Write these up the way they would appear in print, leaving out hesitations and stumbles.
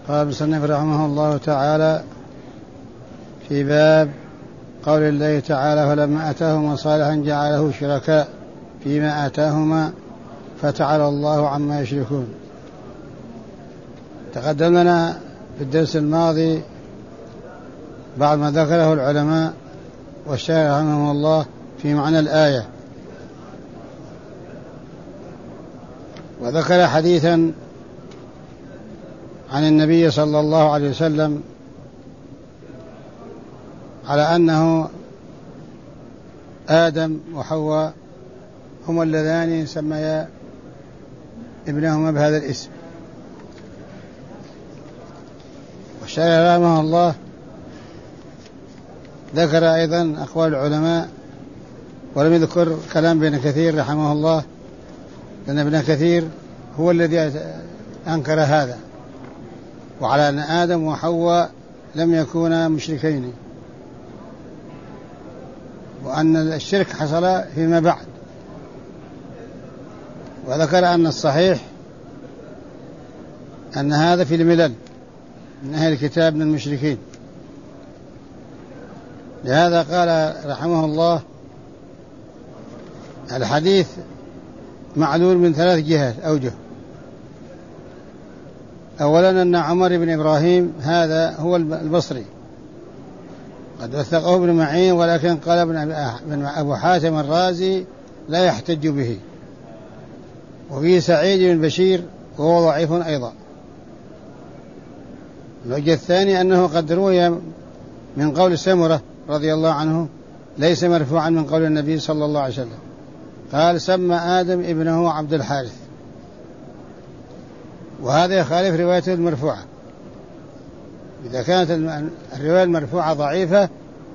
قال المصنف رحمه الله تعالى في باب قول الله تعالى فلما آتاهما صالحا جعله شركاء فيما آتاهما فتعالى الله عما يشركون. تقدم لنا في الدرس الماضي بعد ما ذكره العلماء والشارح رحمه الله في معنى الآية، وذكر حديثا عن النبي صلى الله عليه وسلم على أنه آدم وحواء هما اللذان سميا ابنهما بهذا الاسم. والشارح رحمه الله ذكر أيضا أقوال العلماء ولم يذكر كلام ابن كثير رحمه الله، لأن ابن كثير هو الذي أنكر هذا، وعلى أن آدم وحواء لم يكونا مشركين، وأن الشرك حصل فيما بعد. وذكر أن الصحيح أن هذا في الملل من أهل الكتاب من المشركين. لهذا قال رحمه الله الحديث معلول من 3 جهات أوجه. أولا أن عمر بن إبراهيم هذا هو البصري، قد وثقه ابن معين، ولكن قال ابن أبو حاتم الرازي لا يحتج به. وفيه سعيد بن بشير وهو ضعيف أيضا. الوجه الثاني أنه قد روي من قول سمرة رضي الله عنه ليس مرفوعا من قول النبي صلى الله عليه وسلم، قال سمى آدم ابنه عبد الحارث، وهذا يخالف روايته المرفوعة. إذا كانت الرواية المرفوعة ضعيفة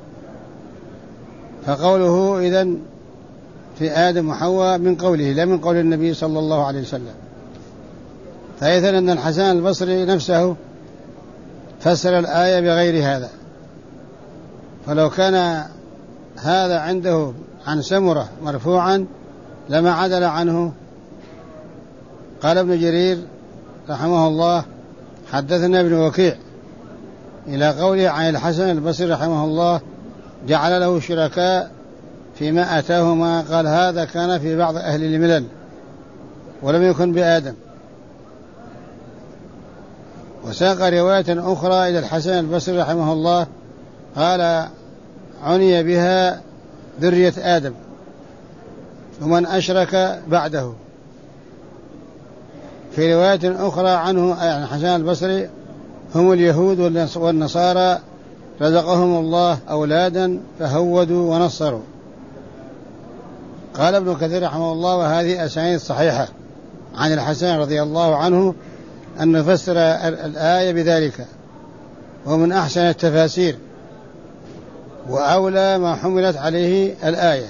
فقوله إذن في آدم وحواء من قوله لا من قول النبي صلى الله عليه وسلم. فإذن أن الحسن البصري نفسه فسر الآية بغير هذا، فلو كان هذا عنده عن سمرة مرفوعا لما عدل عنه. قال ابن جرير رحمه الله حدثنا ابن وكيع إلى قوله عن الحسن البصري رحمه الله جعل له شركاء فيما آتاهما، قال هذا كان في بعض أهل الملل ولم يكن بآدم. وساق رواية أخرى إلى الحسن البصري رحمه الله قال عني بها ذرية آدم ومن أشرك بعده. في رواية أخرى عنه يعني الحسن البصري هم اليهود والنصارى رزقهم الله أولادا فهودوا ونصروا. قال ابن كثير رحمه الله وهذه أسانيد صحيحة عن الحسن رضي الله عنه أن فسر الآية بذلك، ومن أحسن التفاسير وأولى ما حملت عليه الآية.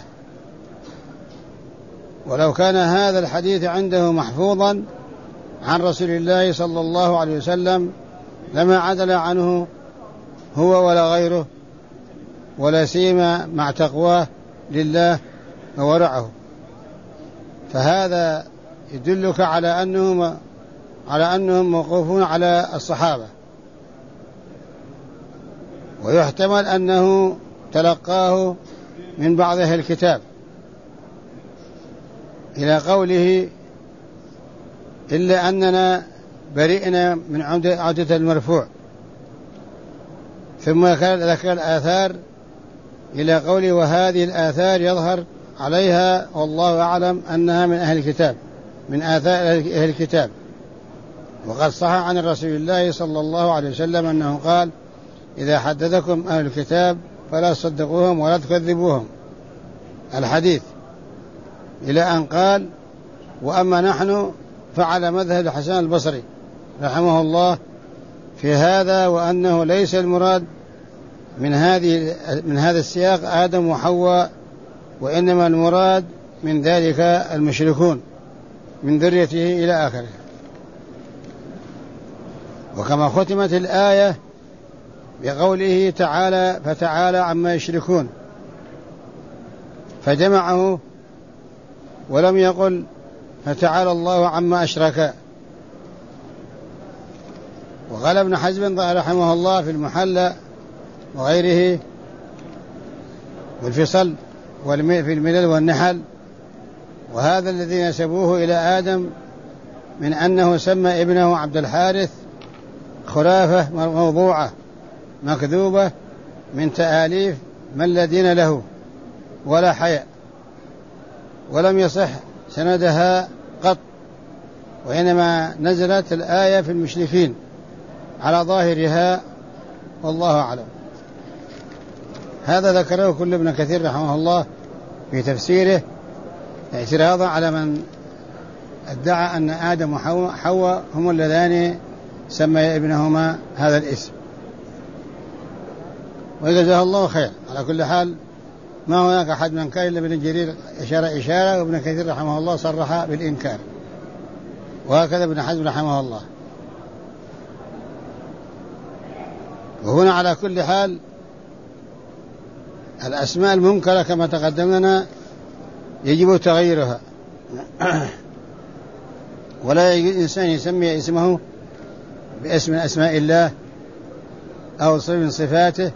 ولو كان هذا الحديث عنده محفوظا عن رسول الله صلى الله عليه وسلم لما عدل عنه هو ولا غيره، ولا سيما مع تقواه لله وورعه. فهذا يدلك على أنهم موقوفون على الصحابة، ويحتمل أنه تلقاه من بعض أهل الكتاب إلى قوله إلا أننا برئنا من عودة المرفوع، ثم ذكر الآثار إلى قوله وهذه الآثار يظهر عليها والله أعلم أنها من أهل الكتاب من آثار أهل الكتاب. وقد صح عن رسول الله صلى الله عليه وسلم أنه قال إذا حدثكم أهل الكتاب فلا تصدقوهم ولا تكذبوهم الحديث، إلى أن قال وأما نحن فعلى مذهب الحسن البصري رحمه الله في هذا، وأنه ليس المراد من هذا السياق آدم وحواء، وإنما المراد من ذلك المشركون من ذريته إلى آخره. وكما ختمت الآية بقوله تعالى فتعالى عما يشركون، فجمعه ولم يقل فتعالى الله عما أشرك، وقال ابن حزم رحمه الله في المحلى وغيره والفصل في الملل والنحل: وهذا الذي نسبوه إلى آدم من أنه سمى ابنه عبد الحارث خرافة موضوعة مكذوبة من تآليف من لا دين له ولا حياء، ولم يصح سندها قط، وإنما نزلت الآية في المشركين على ظاهرها، والله أعلم. هذا ذكره كل ابن كثير رحمه الله في تفسيره اعتراضا على من ادعى أن آدم وحواء هم اللذان سمي ابنهما هذا الاسم، وجزاه الله خير. على كل حال ما هناك أحد من كان إلا ابن جرير إشارة، وابن كثير رحمه الله صرح بالإنكار، وهكذا ابن حزم رحمه الله. وهنا على كل حال الأسماء المنكرة كما تقدم لنا يجب تغييرها، ولا يجوز إنسان يسمي اسمه باسم من أسماء الله أو صفة من صفاته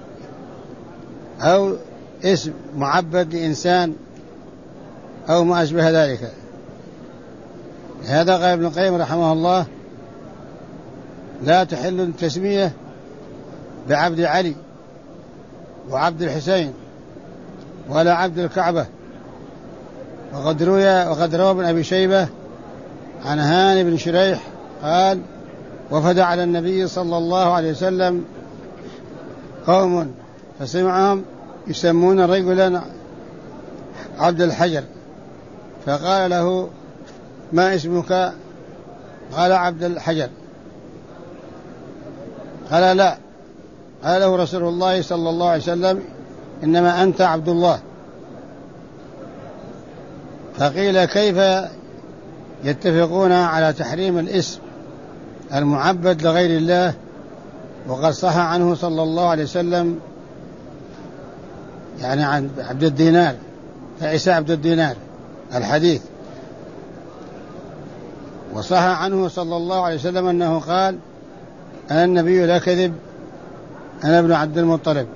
أو اسم معبد لإنسان أو ما أشبه ذلك. هذا قال ابن القيم رحمه الله: لا تحل التسمية بعبد علي وعبد الحسين ولا عبد الكعبة. وقد روى ابن أبي شيبة عن هاني بن شريح قال: وفد على النبي صلى الله عليه وسلم قوم فسمعهم يسمون رجلا عبد الحجر، فقال له: ما اسمك؟ قال: عبد الحجر. قال: لا. قال له رسول الله صلى الله عليه وسلم: إنما أنت عبد الله. فقيل: كيف يتفقون على تحريم الاسم المعبد لغير الله وقد صح عنه صلى الله عليه وسلم، يعني عن عبد الدينار، عيسى عبد الدينار الحديث، وصح عنه صلى الله عليه وسلم أنه قال: أنا النبي لا كذب، أنا ابن عبد المطلب.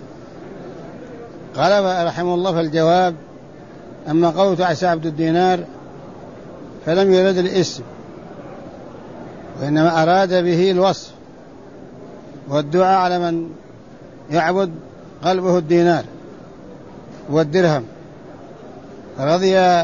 قال رحمه الله في الجواب: أما قول عيسى عبد الدينار فلم يرد الاسم، وإنما أراد به الوصف والدعاء على من يعبد قلبه الدينار والدرهم، رضي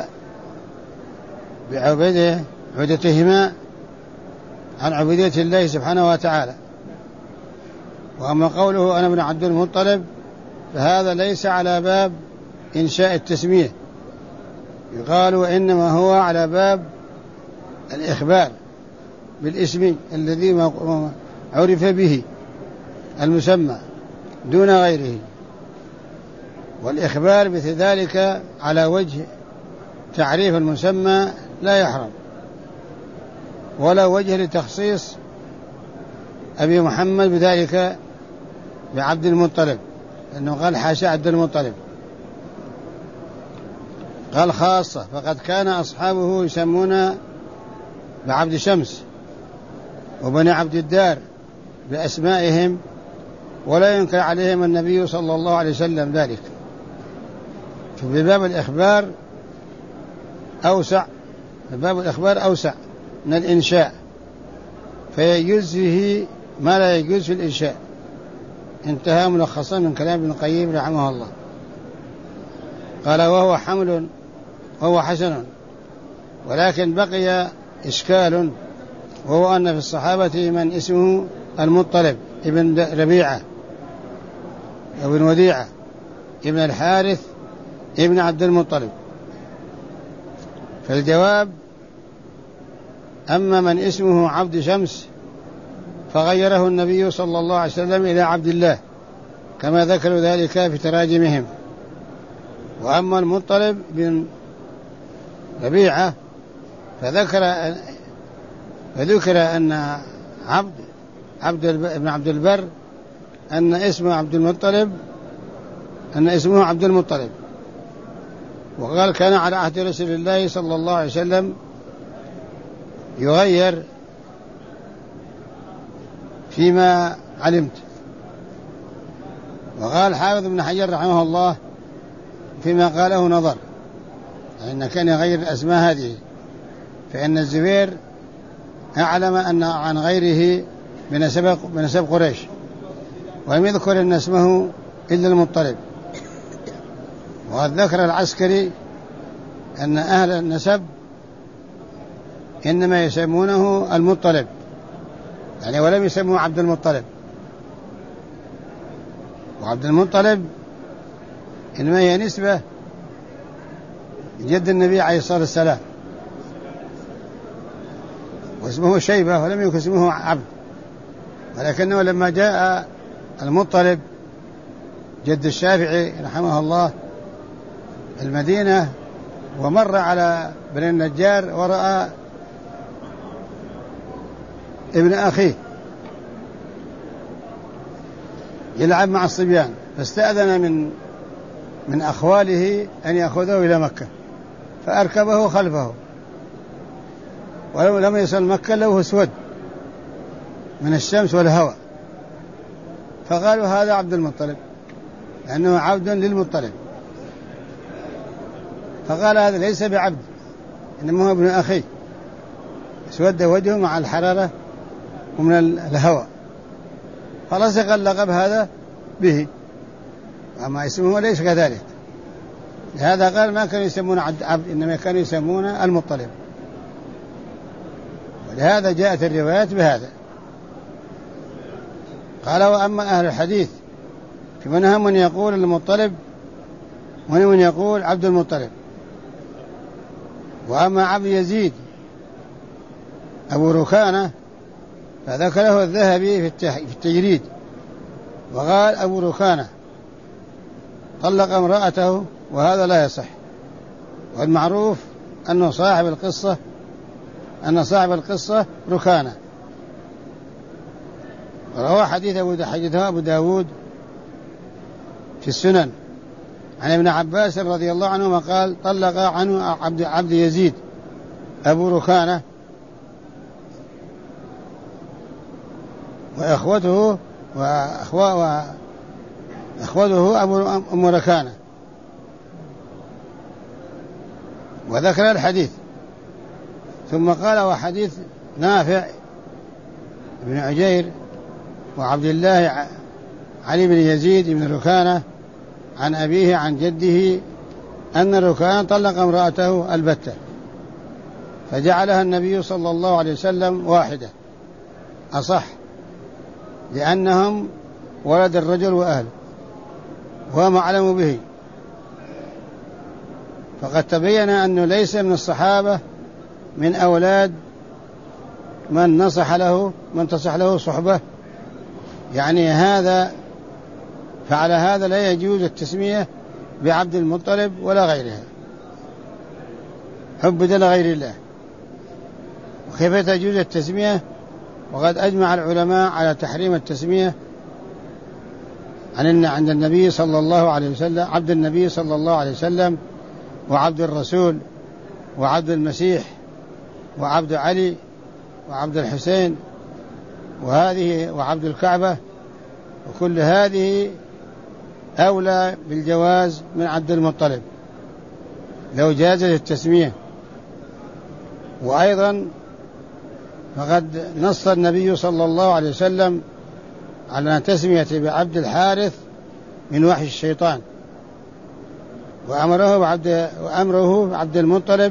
بعبودتهما عن عبودية الله سبحانه وتعالى. وأما قوله أنا ابن عبد المطلب فهذا ليس على باب إنشاء التسمية، يقال وإنما هو على باب الإخبار بالاسم الذي عرف به المسمى دون غيره، والإخبار مثل ذلك على وجه تعريف المسمى لا يحرم، ولا وجه لتخصيص أبي محمد بذلك بعبد المطلب، لأنه قال حاشا عبد المطلب، قال خاصة، فقد كان أصحابه يسمون بعبد شمس وبني عبد الدار بأسمائهم، ولا ينكر عليهم النبي صلى الله عليه وسلم ذلك. فبباب الإخبار أوسع، باب الإخبار أوسع من الإنشاء، فيجوز فيه ما لا يجوز في الإنشاء. انتهى ملخصا من كلام ابن القيم رحمه الله. قال: وهو حمل وهو حسن، ولكن بقي إشكال، وهو أن في الصحابة من اسمه المطلب ابن ربيعة ابن وديعة ابن الحارث ابن عبد المطلب. فالجواب: أما من اسمه عبد شمس فغيره النبي صلى الله عليه وسلم إلى عبد الله، كما ذكروا ذلك في تراجمهم. وأما المطلب بن ربيعة فذكر أن ابن عبد البر أن اسمه عبد المطلب، وقال: كان على عهد رسول الله صلى الله عليه وسلم يغير فيما علمت. وقال حافظ ابن حجر رحمه الله فيما قاله نظر، إن كان يغير الأسماء هذه، فإن الزبير أعلم أن عن غيره بنسب قريش، ولم يذكر أن اسمه إلا المطلب. وقد ذكر العسكري أن أهل النسب إنما يسمونه المطلب، يعني ولم يسموه عبد المطلب. وعبد المطلب إنما هي نسبة جد النبي عليه الصلاة والسلام، واسمه شيبة ولم يكن اسمه عبد، ولكنه لما جاء المطلب جد الشافعي رحمه الله المدينة ومر على بني النجار ورأى ابن أخيه يلعب مع الصبيان، فاستأذن من أخواله أن يأخذه إلى مكة، فأركبه خلفه، ولم يصل مكة له اسود من الشمس والهواء، فقالوا هذا عبد المطلب لأنه عبد للمطلب. فقال هذا ليس بعبد، إنما هو ابن أخي، اسود وجهه مع الحرارة ومن الهواء، فلصق اللقب هذا به، وما اسمه ليس كذلك. لهذا قال ما كانوا يسمون عبد، إنما كانوا يسمون المطلب. ولهذا جاءت الروايات بهذا. قال وأما أهل الحديث فمنهم من يقول المطلب ومنهم من يقول عبد المطلب. وأما عبد يزيد أبو ركانة فذكره الذهبي في التجريد، وقال أبو ركانة طلق امرأته، وهذا لا يصح. والمعروف أن صاحب القصة ركانة. وروى حديثه أبو داود في السنن عن ابن عباس رضي الله عنهما قال طلق عنه عبد يزيد أبو ركانة وأخوته أم ركانة، وذكر الحديث. ثم قال وحديث نافع بن عجير وعبد الله علي بن يزيد بن ركانة عن أبيه عن جده أن ركانة طلق امرأته البتة، فجعلها النبي صلى الله عليه وسلم واحدة أصح، لأنهم ولد الرجل وأهله وما أعلم به. فقد تبين أنه ليس من الصحابة من أولاد من تصح له صحبة، يعني هذا، فعلى هذا لا يجوز التسمية بعبد المطلب ولا غيرها، عبد لغير الله. وكيف تجوز التسمية؟ وقد أجمع العلماء على تحريم التسمية عند النبي صلى الله عليه وسلم، عبد النبي صلى الله عليه وسلم وعبد الرسول وعبد المسيح وعبد علي وعبد الحسين وعبد الكعبة، وكل هذه أولى بالجواز من عبد المطلب لو جازت التسمية. وأيضا فقد نص النبي صلى الله عليه وسلم على تسمية بعبد الحارث من وحي الشيطان، وأمره بعبد المطلب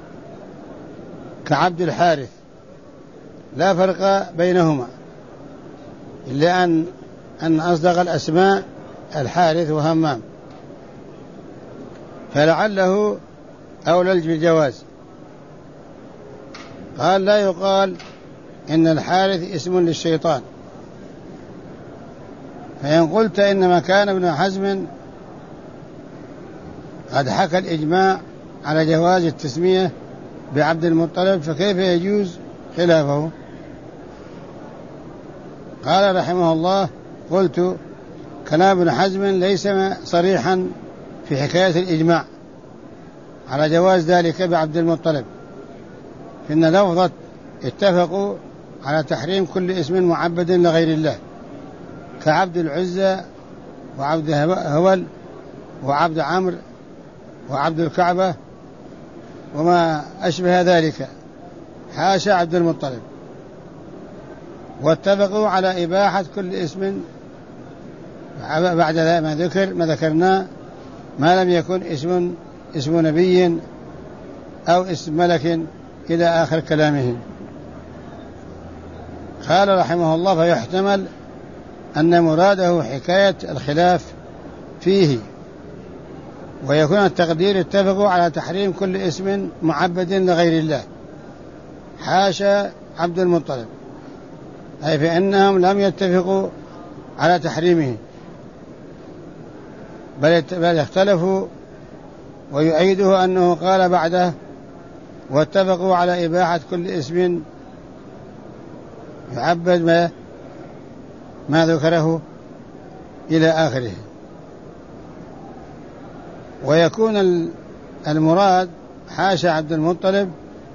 كعبد الحارث، لا فرق بينهما، إلا أن أصدق الأسماء الحارث وهمام، فلعله أولى بالجواز. قال لا يقال إن الحارث اسم للشيطان. فإن قلت إنما كان ابن حزم قد حكى الإجماع على جواز التسمية بعبد المطلب، فكيف يجوز خلافه؟ قال رحمه الله قلت كلام ابن حزم ليس صريحا في حكاية الإجماع على جواز ذلك بعبد المطلب، إن لفظة اتفقوا على تحريم كل اسم معبد لغير الله كعبد العزى وعبد هبل وعبد عمرو وعبد الكعبة وما أشبه ذلك، حاشا عبد المطلب. واتفقوا على إباحة كل اسم بعد ما ذكرنا ما لم يكن اسم نبي أو اسم ملك إلى آخر كلامهم. قال رحمه الله: فيحتمل أن مراده حكاية الخلاف فيه، ويكون التقدير: اتفقوا على تحريم كل اسم معبد لغير الله حاشا عبد المطلب، أي فإنهم لم يتفقوا على تحريمه بل اختلفوا. ويؤيده أنه قال بعده: واتفقوا على إباحة كل اسم يعبد ما ذكره إلى آخره. ويكون المراد حاشا عبد المطلب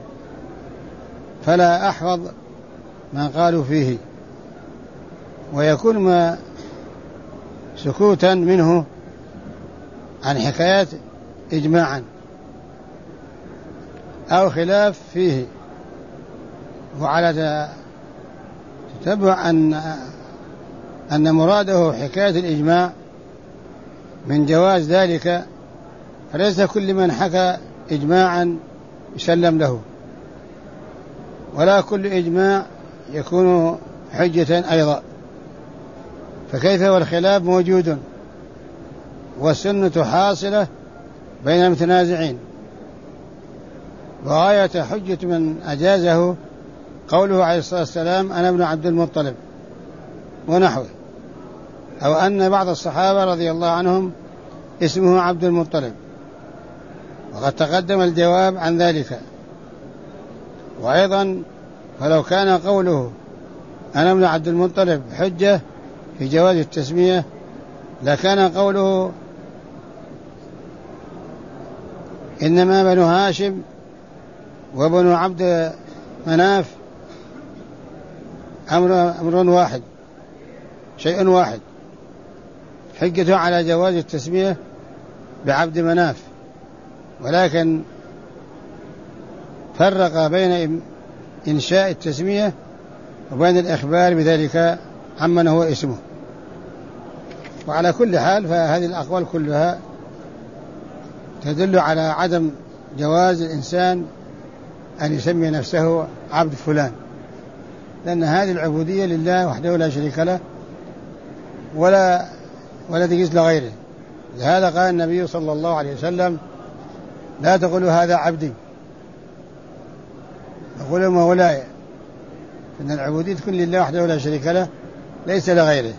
فلا أحفظ ما قالوا فيه، ويكون ما سكوتا منه عن حكايات إجماعا أو خلاف فيه. وعلى تتبع أن مراده حكاية الإجماع من جواز ذلك، فليس كل من حكى إجماعا يسلم له، ولا كل إجماع يكون حجة أيضا، فكيف والخلاف موجود والسنة حاصلة بين المتنازعين. وغاية حجة من أجازه قوله عليه الصلاة والسلام: أنا ابن عبد المطلب ونحوه، أو أن بعض الصحابة رضي الله عنهم اسمه عبد المطلب، وقد تقدم الجواب عن ذلك. وأيضا فلو كان قوله أنا ابن عبد المطلب حجة في جواز التسمية، لكان قوله إنما بنو هاشم وبنو عبد مناف أمر واحد، شيء واحد، حجته على جواز التسمية بعبد مناف، ولكن فرق بين إنشاء التسمية وبين الإخبار بذلك عمن هو اسمه. وعلى كل حال فهذه الأقوال كلها تدل على عدم جواز الإنسان أن يسمي نفسه عبد فلان، لأن هذه العبودية لله وحده لا شريك له ولا تجوز لغيره. لهذا قال النبي صلى الله عليه وسلم: لا تقولوا هذا عبدي، قولوا مولاي، فإن العبودية تكون لله وحده لا شريك له ليس لغيره.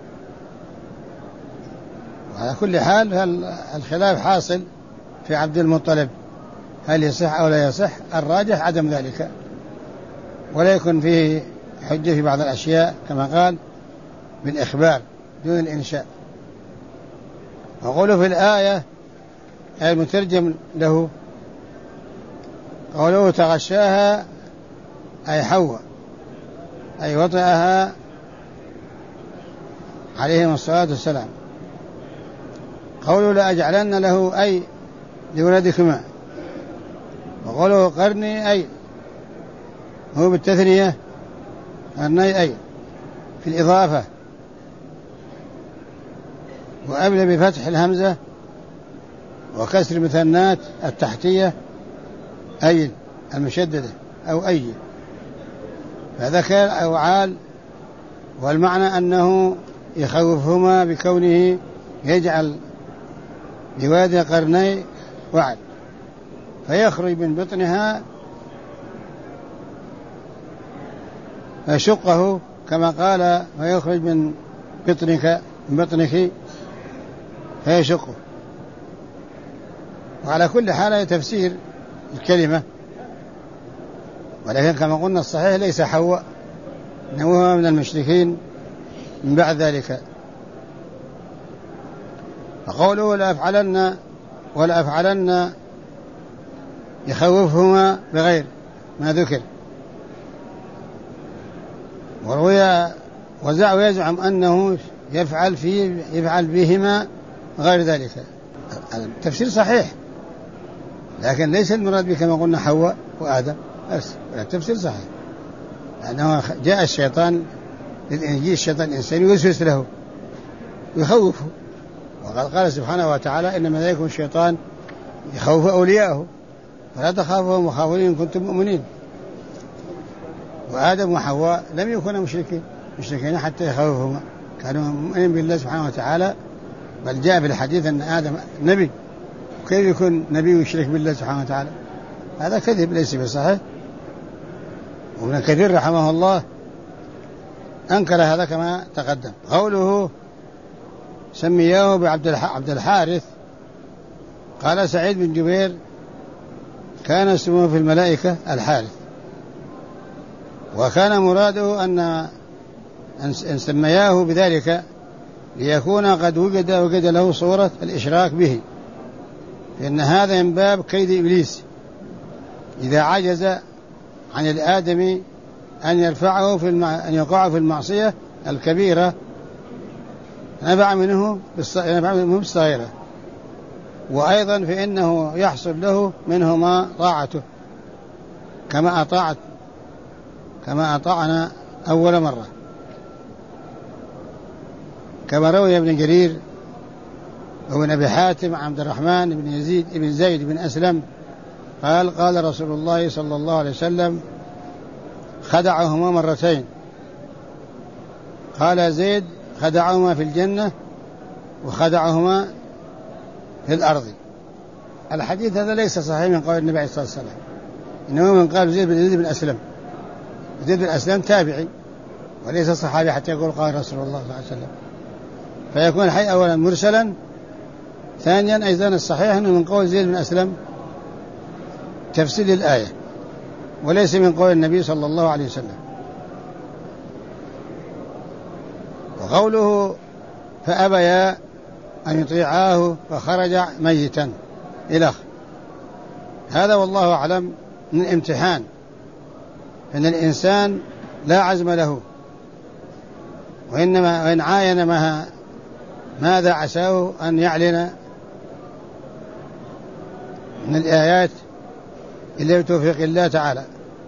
وعلى كل حال الخلاف حاصل في عبد المطلب، هل يصح أو لا يصح؟ الراجح عدم ذلك، ولا يكون فيه حجة في بعض الأشياء كما قال بالإخبار دون الإنشاء. وقوله في الآية المترجم له قوله تغشاها أي حواء، أي وطئها عليهم الصلاة والسلام. قوله لأجعلن له أي لولدكما، وقوله قرني أي هو بالتثنية، قرني أي في الإضافة، وأبلى بفتح الهمزة وكسر المثنات التحتية أي المشددة أو أي، فذكر أوعال، والمعنى أنه يخوفهما بكونه يجعل بوادي قرني وعد فيخرج من بطنها فيشقه، كما قال فيخرج من بطنك فيشقه. وعلى كل حال تفسير الكلمة، ولكن كما قلنا الصحيح ليس حواء، إنه هو من المشركين من بعد ذلك. فقوله ولا أفعلن يخوفهما بغير ما ذكر، وروي ويزعم أنه يفعل بهما غير ذلك. التفسير صحيح، لكن ليس المراد به كما قلنا حواء وآدم بس، التفسير صحيح، لأنه جاء الشيطان للإنجيل، الشيطان الإنسان يوسوس له ويخوفه، وقد قال سبحانه وتعالى إنما ذلكم الشيطان يخوف أولياءه فلا تخافوهم وخافوني إن كنتم مؤمنين. وآدم وحواء لم يكونا مشركين حتى يخوفهما، كانوا مؤمنين بالله سبحانه وتعالى، بل جاء في الحديث أن آدم نبي، كيف يكون نبي ويشرك بالله سبحانه وتعالى؟ هذا كذب ليس بصحيح. وابن كثير رحمه الله أنكر هذا كما تقدم. قوله سمياه بعبد الحارث، قال سعيد بن جبير كان اسمه في الملائكة الحارث، وكان مراده أن سمياه بذلك ليكون قد وجد له صورة الإشراك به، لأن هذا من باب كيد إبليس إذا عجز عن الآدمي أن يقع في المعصية الكبيرة نبع منه بالصغيرة، وأيضا فإنه يحصل له منهما طاعته كما أطاعنا أول مرة، كما روي ابن جرير وابن أبي حاتم عبد الرحمن بن يزيد بن زيد بن أسلم قال رسول الله صلى الله عليه وسلم خدعهما مرتين، قال زيد خدعهما في الجنة وخدعهما في الأرض. الحديث هذا ليس صحيح من قول النبي صلى الله عليه وسلم، إنه من قال زيد بن أسلم. زيد بن أسلم تابعي وليس صحابي حتى يقول قال رسول الله صلى الله عليه وسلم، فيكون الحي أولا مرسلا، ثانيا أيضا الصحيح أنه من قول زيد بن أسلم تفسير الآية وليس من قول النبي صلى الله عليه وسلم. وقوله فأبيا أن يطيعاه فخرج ميتا إلى هذا والله أعلم من امتحان، فإن الإنسان لا عزم له، وإن عاين ماذا عساه أن يعلن من الآيات إلا بتوفيق الله تعالى،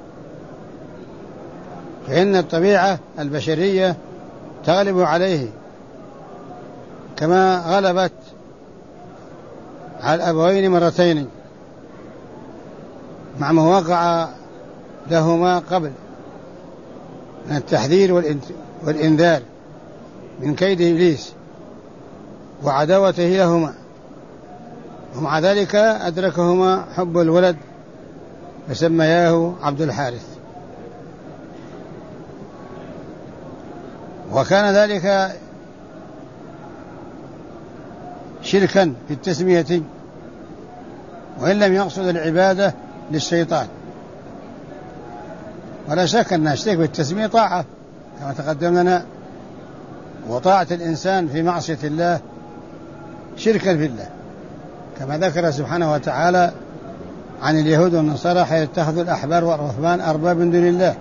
فإن الطبيعة البشرية تغلب عليه كما غلبت على الأبوين مرتين مع ما وقع لهما قبل من التحذير والإنذار من كيد إبليس وعداوته لهما، ومع ذلك أدركهما حب الولد فسمياه عبد الحارث. وكان ذلك شركا في التسمية، وإن لم يقصد العبادة للشيطان، ولا شك أن الشرك بالتسمية طاعة كما تقدم لنا، وطاعة الإنسان في معصية الله شركا بالله، كما ذكر سبحانه وتعالى عن اليهود والنصارى حيث اتخذوا الأحبار والرهبان أربابا من دون الله،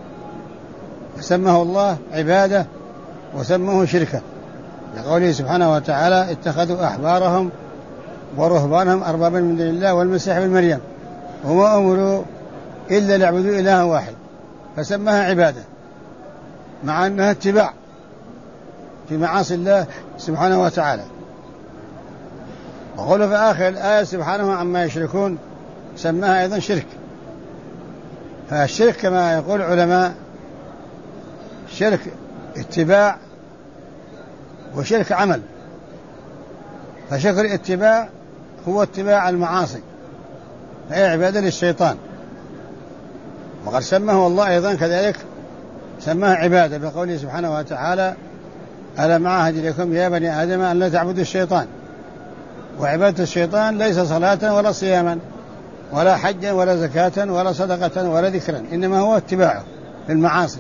فسمه الله عبادة وسمه شركا، لقوله سبحانه وتعالى اتخذوا أحبارهم ورهبانهم أربابا من دون الله والمسيح ابن مريم وما أمروا إلا ليعبدوا إلها واحد، فسماها عبادة مع أنها اتباع في معاصي الله سبحانه وتعالى. وقال في آخر الآية سبحانه عما يشركون سماها أيضا شرك. فالشرك كما يقول العلماء شرك اتباع وشرك عمل، فشرك الاتباع هو اتباع المعاصي فهي عبادة للشيطان، وقد سماه الله أيضا كذلك سماها عبادة بقوله سبحانه وتعالى ألم أعهد إليكم يا بني آدم أن لا تعبدوا الشيطان، وعبادة الشيطان ليس صلاة ولا صياما ولا حجا ولا زكاة ولا صدقة ولا ذكرا، إنما هو اتباعه في المعاصي.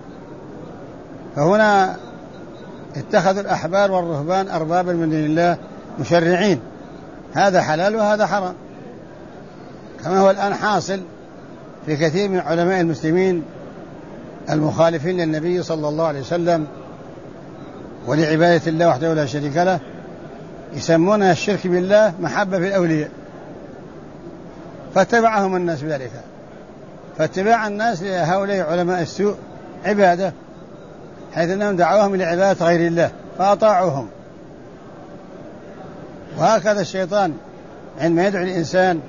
فهنا اتخذوا الأحبار والرهبان أربابا من دون الله مشرعين، هذا حلال وهذا حرام، كما هو الآن حاصل في كثير من علماء المسلمين المخالفين للنبي صلى الله عليه وسلم ولعبادة الله وحده لا شريك له يسمونها الشرك بالله محبة في الأولياء، فاتبعهم الناس بذلك، فاتباع الناس لهؤلاء علماء السوء عبادة، حيث أنهم دعوهم لعبادة غير الله فأطاعوهم. وهكذا الشيطان عندما يدعو الإنسان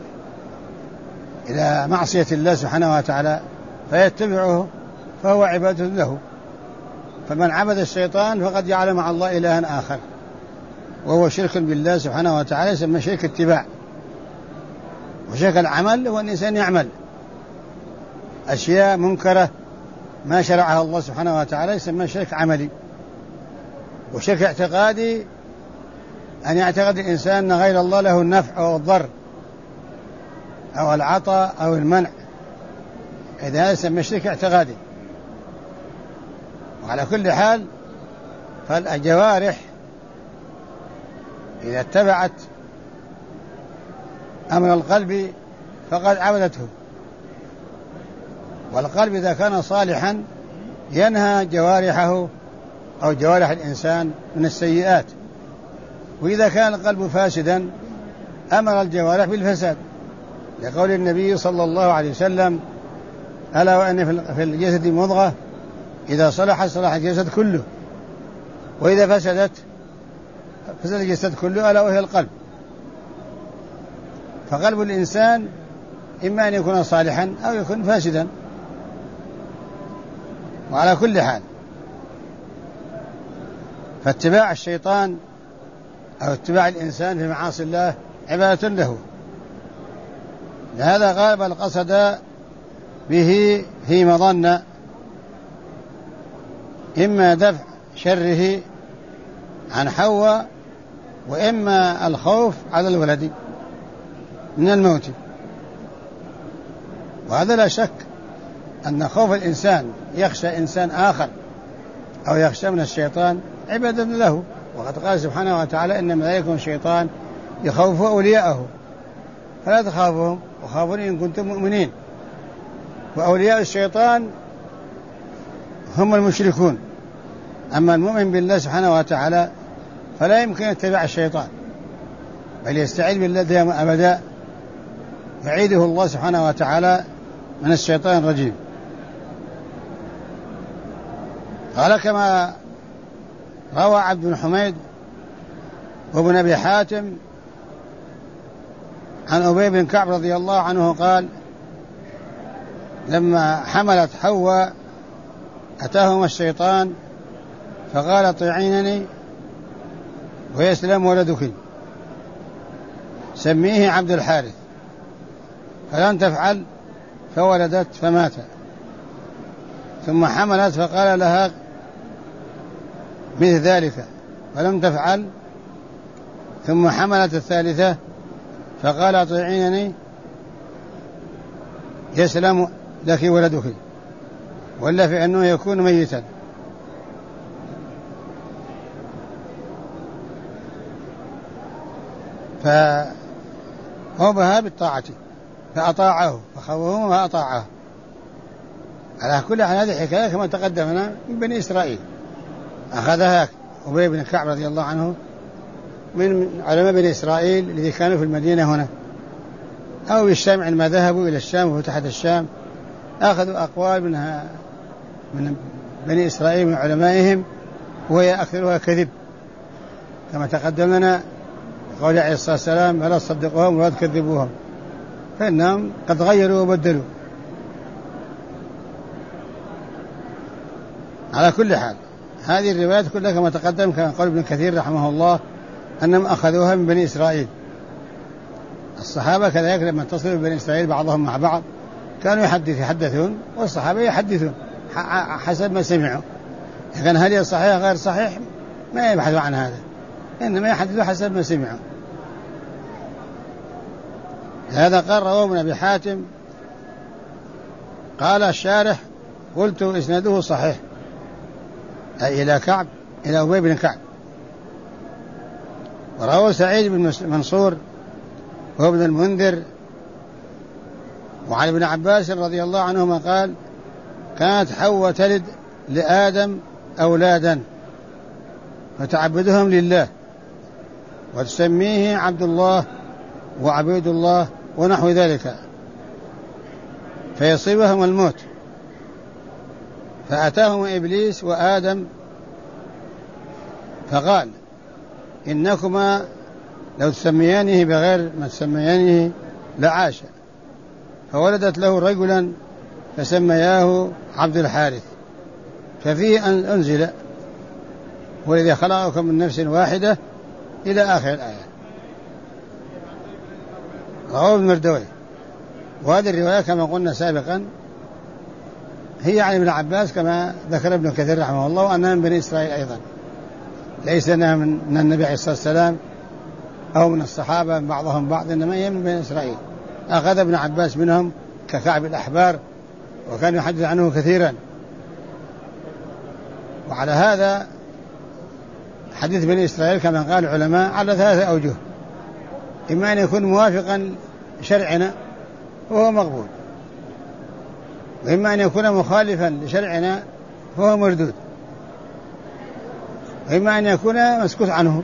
إلى معصية الله سبحانه وتعالى فيتبعه فهو عبادة له، فمن عبد الشيطان فقد جعل مع الله إلها آخر، وهو شرك بالله سبحانه وتعالى، يسمى شرك اتباع. وشرك العمل هو الإنسان يعمل أشياء منكرة ما شرعها الله سبحانه وتعالى، يسمى شرك عملي. وشرك اعتقادي أن يعتقد الإنسان أن غير الله له النفع أو الضر أو العطاء أو المنع، إذا هذا يسمى شرك اعتقادي. وعلى كل حال فالجوارح إذا اتبعت أمر القلب فقد عبدته، والقلب إذا كان صالحا ينهى جوارحه أو جوارح الإنسان من السيئات، وإذا كان القلب فاسدا أمر الجوارح بالفساد، لقول النبي صلى الله عليه وسلم: ألا وأن في الجسد مضغة إذا صلحت صلح الجسد كله، وإذا فسدت فسد الجسد كله، ألا وهي القلب. فقلب الإنسان إما أن يكون صالحا أو يكون فاسدا. وعلى كل حال فاتباع الشيطان أو اتباع الإنسان في معاصي الله عبادة له. لهذا قال: بل قصد به في مظنة، إما دفع شره عن حواء، وإما الخوف على الولد من الموت. وهذا لا شك أن خوف الإنسان يخشى إنسان آخر أو يخشى من الشيطان عبادة له. وقد قال سبحانه وتعالى: إنما ذلكم الشيطان يخوف أولياءه فلا تخافوهم وخافوني إن كنتم مؤمنين. وأولياء الشيطان هم المشركون، أما المؤمن بالله سبحانه وتعالى فلا يمكن يتبع الشيطان، بل يستعيذ بالله دائما أبدا، يعيده الله سبحانه وتعالى من الشيطان الرجيم. قال: كما روى عبد بن حميد وابن أبي حاتم عن أبي بن كعب رضي الله عنه قال: لما حملت حواء أتاهما الشيطان فقال: اطيعينني ويسلم ولدك، سميه عبد الحارث. فلم تفعل فولدت فمات. ثم حملت فقال لها مثل ذلك فلم تفعل. ثم حملت الثالثة فقال: اطيعينني يسلم لك ولدك، ولا في أنه يكون ميتا. فهوبها بالطاعة فأطاعه، فخوفه فأطاعه. على كل حال هذه حكاية كما تقدمنا من بني إسرائيل، أخذها أبي بن كعب رضي الله عنه من علماء بني إسرائيل الذين كانوا في المدينة هنا أو بالشام، عندما ذهبوا إلى الشام وفتحت الشام أخذوا أقوال منها من بني إسرائيل من علمائهم، وهي أكثرها كذب، كما تقدم لنا قول عليه الصلاة والسلام: فلا تصدقوهم ولا تكذبوهم فإنهم قد غيروا وبدلوا. على كل حال هذه الروايات كلها كما تقدم، كما قال ابن كثير رحمه الله أنهم أخذوها من بني إسرائيل. الصحابة كذلك لما اتصلوا ببني إسرائيل بعضهم مع بعض كانوا يحدثون، والصحابة يحدثون حسب ما سمعوا، لكن هل هي صحيح غير صحيح ما يبحثوا عن هذا، إنما يحدثوا حسب ما سمعوا. هذا قال رواه ابن أبي حاتم. قال الشارح: قلت إسناده صحيح، أي إلى كعب، إلى أبي بن كعب. ورواه سعيد بن منصور وابن المنذر وعن ابن عباس رضي الله عنهما قال: كانت حواء تلد لآدم أولادا فتعبدهم لله وتسميه عبد الله وعبيد الله ونحو ذلك، فيصيبهم الموت، فأتاهم إبليس وآدم فقال إنكما لو تسميانه بغير ما تسميانه لعاش، فولدت له رجلا فسمياه عبد الحارث، ففيه أن أنزل والذي خلقكم من نفس واحدة إلى آخر الآية. رواه المردوي. وهذه الرواية كما قلنا سابقا هي عن ابن عباس كما ذكر ابن كثير رحمه الله، وأنها من بني إسرائيل أيضا، ليس أنها من النبي عليه الصلاة والسلام أو من الصحابة بعضهم بعض، إنما هي من بني إسرائيل. أخذ ابن عباس منهم ككعب الأحبار، وكان يحدث عنه كثيرا. وعلى هذا حديث بني إسرائيل كما قال العلماء على 3 أوجه: إما أن يكون موافقا شرعنا وهو مقبول، وإما أن يكون مخالفا لشرعنا فهو مردود، وإما أن يكون مسكوت عنه.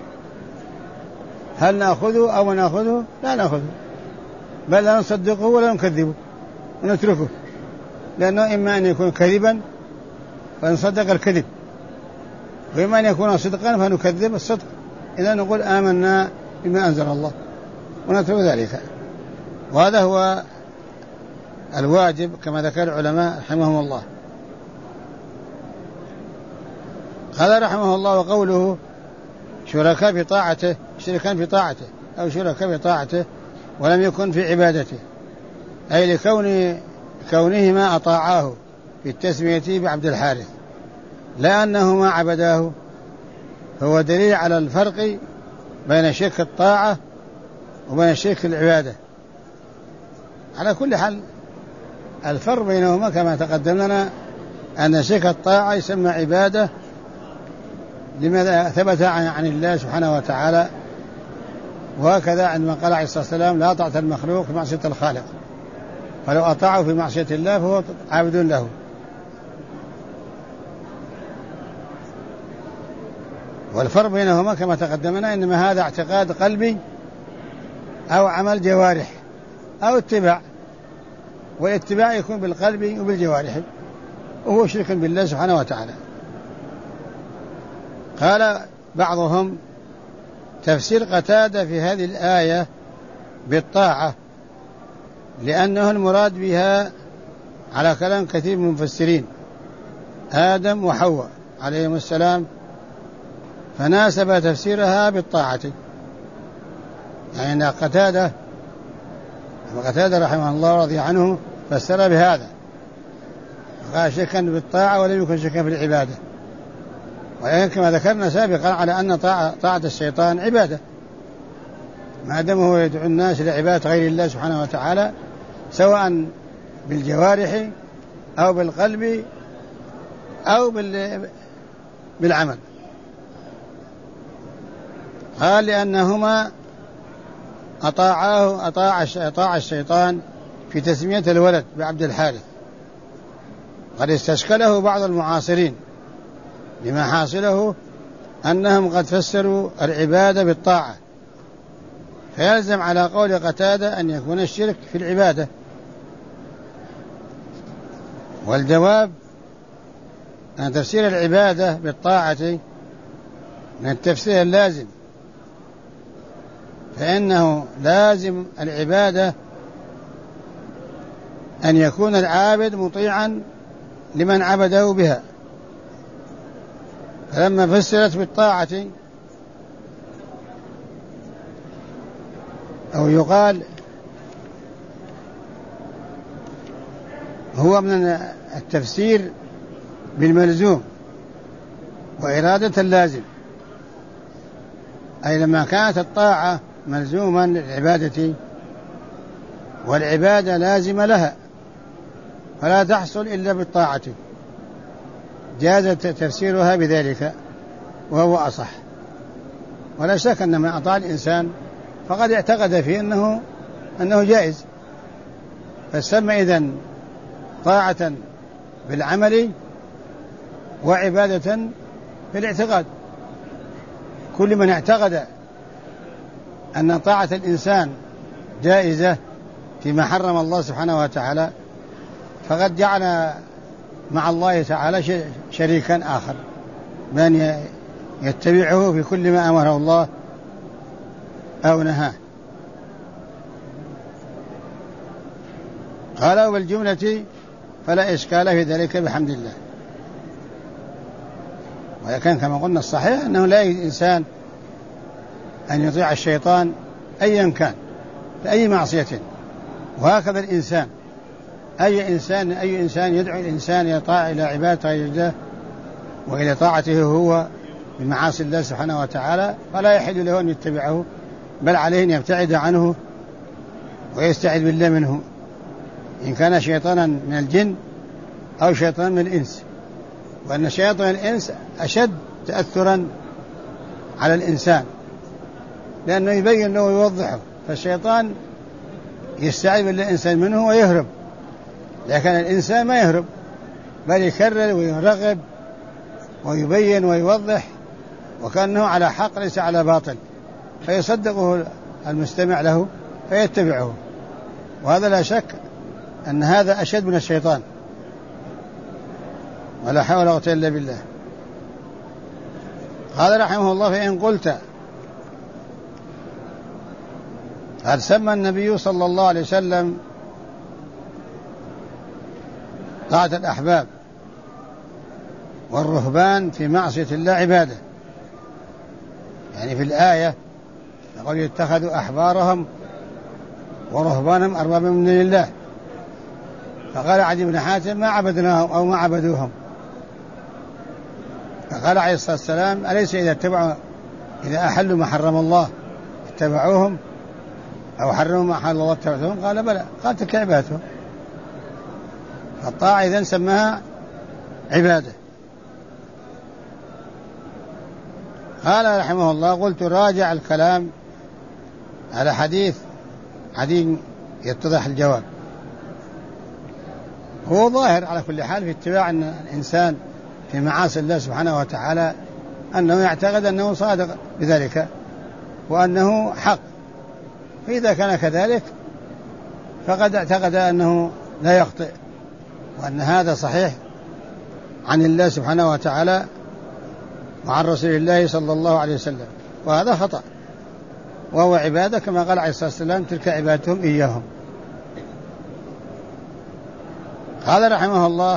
هل نأخذه أو نأخذه؟ لا نأخذه، بل لا نصدقه ولا نكذبه ونتركه، لأنه إما أن يكون كذبا فنصدق الكذب، وإما أن يكون صدقا فنكذب الصدق، إذا نقول آمنا بما أنزل الله ونترك ذلك. وهذا هو الواجب كما ذكر العلماء رحمهم الله. قال رحمه الله: وقوله شركاء في طاعته، شركان في طاعته أو شركاء في طاعته ولم يكن في عبادته، أي كونهما أطاعاه في التسمية بعبد الحارث، لا أنهما عبداه، فهو دليل على الفرق بين شرك الطاعة وبين شرك العبادة. على كل حال الفرق بينهما كما تقدم لنا أن شرك الطاعة يسمى عبادة لماذا ثبت عن الله سبحانه وتعالى، وهكذا عندما قال عليه الصلاة والسلام: لا طاعة المخلوق في معصية الخالق، فلو أطاعه في معصية الله فهو عابد له. والفرق بينهما كما تقدمنا إنما هذا اعتقاد قلبي أو عمل جوارح أو اتباع، والاتباع يكون بالقلب وبالجوارح، وهو شرك بالله سبحانه وتعالى. قال بعضهم: تفسير قتادة في هذه الآية بالطاعة، لأنه المراد بها على كلام كثير من المفسرين آدم وحواء عليهم السلام، فناسب تفسيرها بالطاعة. يعني قتادة رحمه الله رضي عنه فسر بهذا، قال شركا بالطاعة ولم يكن شركا في العبادة. ولكن كما ذكرنا سابقا على أن طاعة الشيطان عبادة، ما دام هو يدعو الناس لعبادة غير الله سبحانه وتعالى، سواء بالجوارح أو بالقلب أو بالعمل. قال لأنهما أطاع الشيطان في تسمية الولد بعبد الحارث. قد استشكله بعض المعاصرين لما حاصله أنهم قد فسروا العبادة بالطاعة، فيلزم على قول قتادة أن يكون الشرك في العبادة. والجواب أن تفسير العبادة بالطاعة من التفسير اللازم، فإنه لازم العبادة أن يكون العابد مطيعا لمن عبده بها. فلما فسرت بالطاعة أو يقال هو من التفسير بالملزوم وإرادة اللازم، أي لما كانت الطاعة ملزوما للعبادة والعبادة لازمة لها فلا تحصل إلا بالطاعة، جاز تفسيرها بذلك وهو أصح. ولا شك أن من أطاع الإنسان فقد اعتقد فيه أنه جائز، فسمى إذن طاعة بالعمل وعبادة بالاعتقاد. كل من اعتقد أن طاعة الإنسان جائزة فيما حرم الله سبحانه وتعالى فقد جعل مع الله تعالى شريكا آخر من يتبعه في كل ما أمره الله أو نهاه. قالوا بالجملة فلا إشكال في ذلك بحمد الله. ولكن كما قلنا الصحيح أنه لا يجوز إنسان أن يطيع الشيطان أيا كان لأي معصية. وهكذا الإنسان أي إنسان يدعو الإنسان إلى عبادة غير الله وإلى طاعته هو بمعاصي الله سبحانه وتعالى فلا يحل له أن يتبعه، بل عليه أن يبتعد عنه ويستعذ بالله منه، إن كان شيطانا من الجن أو شيطانا من الإنس. وأن شيطان الإنس أشد تأثرا على الإنسان لأنه يبين له ويوضحه، فالشيطان يستعذ بالله الإنسان منه ويهرب، لكن الإنسان ما يهرب بل يكرر ويرغب ويبين ويوضح وكأنه على حق ليس على باطل، فيصدقه المستمع له فيتبعه. وهذا لا شك أن هذا أشد من الشيطان، ولا حول ولا قوة إلا بالله. قال رحمه الله فإن قلت قد سمى النبي صلى الله عليه وسلم طاعة الأحباب والرهبان في معصية الله عبادة، يعني في الآية يقول يتخذوا أحبارهم ورهبانهم أربابا من دون الله. فقال عدي بن حاتم ما عبدناهم أو ما عبدوهم. فقال عليه الصلاة والسلام أليس إذا أحلوا ما حرم الله اتبعوهم أو حرموا ما حرم الله اتبعوهم؟ قال بلى. قال تلك عبادتهم. فالطاعة إذن سماها عبادة. قال رحمه الله قلت راجع الكلام على حديث عدي يتضح الجواب. هو ظاهر على كل حال في اتباع أن الإنسان في معاصي الله سبحانه وتعالى أنه يعتقد أنه صادق بذلك وأنه حق، فإذا كان كذلك فقد اعتقد أنه لا يخطئ وأن هذا صحيح عن الله سبحانه وتعالى وعن رسول الله صلى الله عليه وسلم، وهذا خطأ وهو عبادة كما قال عليه الصلاة والسلام تلك عبادتهم إياهم. قال رحمه الله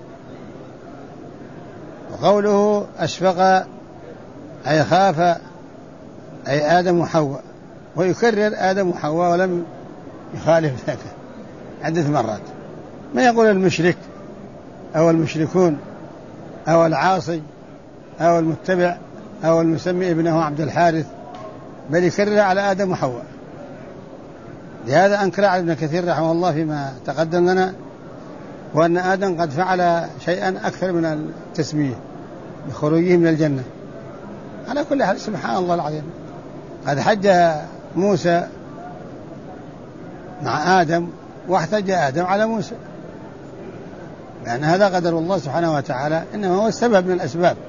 وقوله أشفق أي خاف أي آدم وحواء، ويكرر آدم وحواء ولم يخالف ذلك عدة مرات. ما يقول المشرك أو المشركون أو العاصي أو المتبع أو المسمي ابنه عبد الحارث، بل يكرر على آدم وحواء. لهذا أنكر على ابن كثير رحمه الله فيما تقدم لنا وأن آدم قد فعل شيئا أكثر من التسمية بخروجه من الجنة. على كل حال سبحان الله العظيم، قد حج موسى مع آدم واحتج آدم على موسى، لأن هذا قدر الله سبحانه وتعالى، إنما هو السبب من الأسباب.